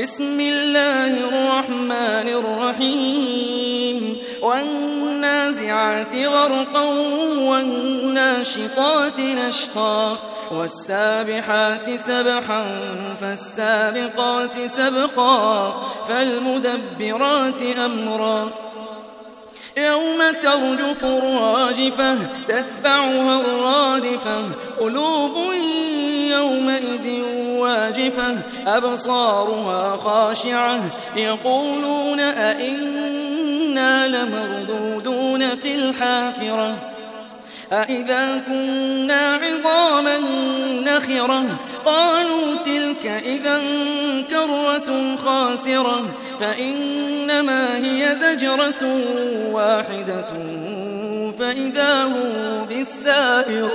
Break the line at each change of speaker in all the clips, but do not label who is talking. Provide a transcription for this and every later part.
بسم الله الرحمن الرحيم والنازعات غرقا والناشطات نشطا والسابحات سبحا فالسابقات سبقا فالمدبرات أمرا يوم ترجف الراجفة تتبعها الرادفة قلوب يومئذ واجفة أبصارها خاشعة يقولون أئنا لمردودون في الحافرة أئذا كنا عظاما نخرة قالوا تلك إذا كرة خاسرة فإنما هي زجرة واحدة فإذا هم بالساهرة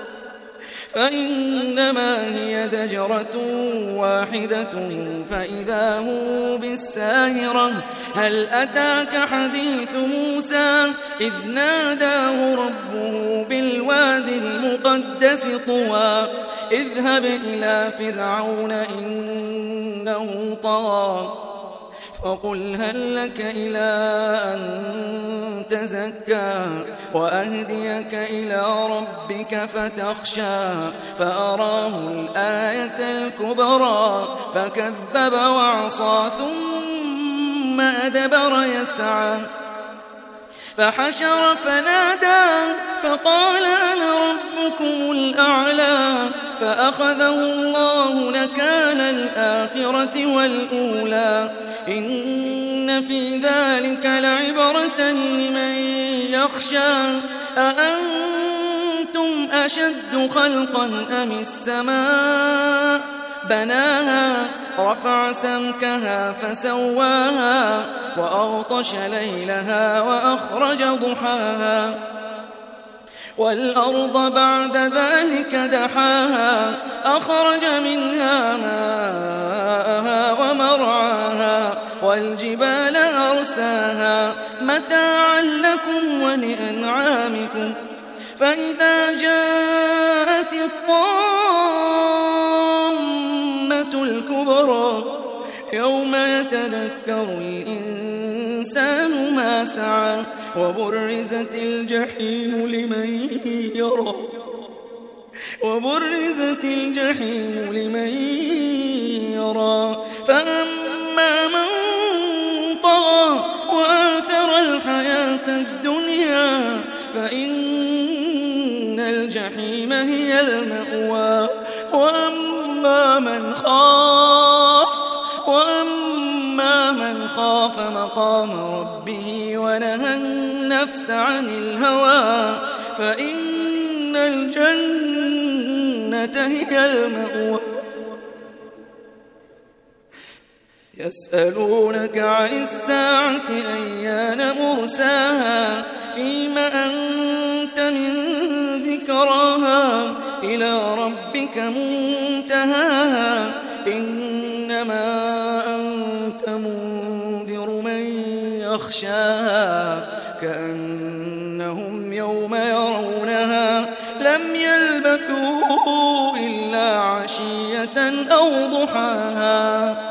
فإذا هم بالساهرة هل أتاك حديث موسى إذ ناداه ربه بالوادي المقدس طوى اذهب إلى فرعون إنه طغى فقل هل لك إلى أن تزكى وأهديك إلى ربك فتخشى فأراه الآية الكبرى فكذب وعصى ثم أدبر يسعى فحشر فنادى فقال أنا ربكم الأعلى فأخذه الله نكال الآخرة والأولى إن في ذلك لعبرة لمن يخشى أأنتم أشد خلقا أم السماء بناها رفع سمكها فسواها وأغطش ليلها وأخرج ضحاها والأرض بعد ذلك دحاها أخرج منها ماءها ومرعاها والجبال أرساها متاعا لكم ولأنعامكم فإذا جاءت الطامة الكبرى يوم يتذكر الإنسان ما سعى وبرزت الجحيم لمن يرى فأما من طغى وآثر الحياة الدنيا فإن الجحيم هي المأوى وأما من خاف مقام ربه ونهى النفس عن الهوى فإن الجنة هي المأوى يسألونك عن الساعة أيان مرساها فيم أنت من ذكراها إلى ربك منتهاها إنما أنت منذر من يخشاها كأنهم يوم يرونها لم يلبثوا إلا عشية أو ضحاها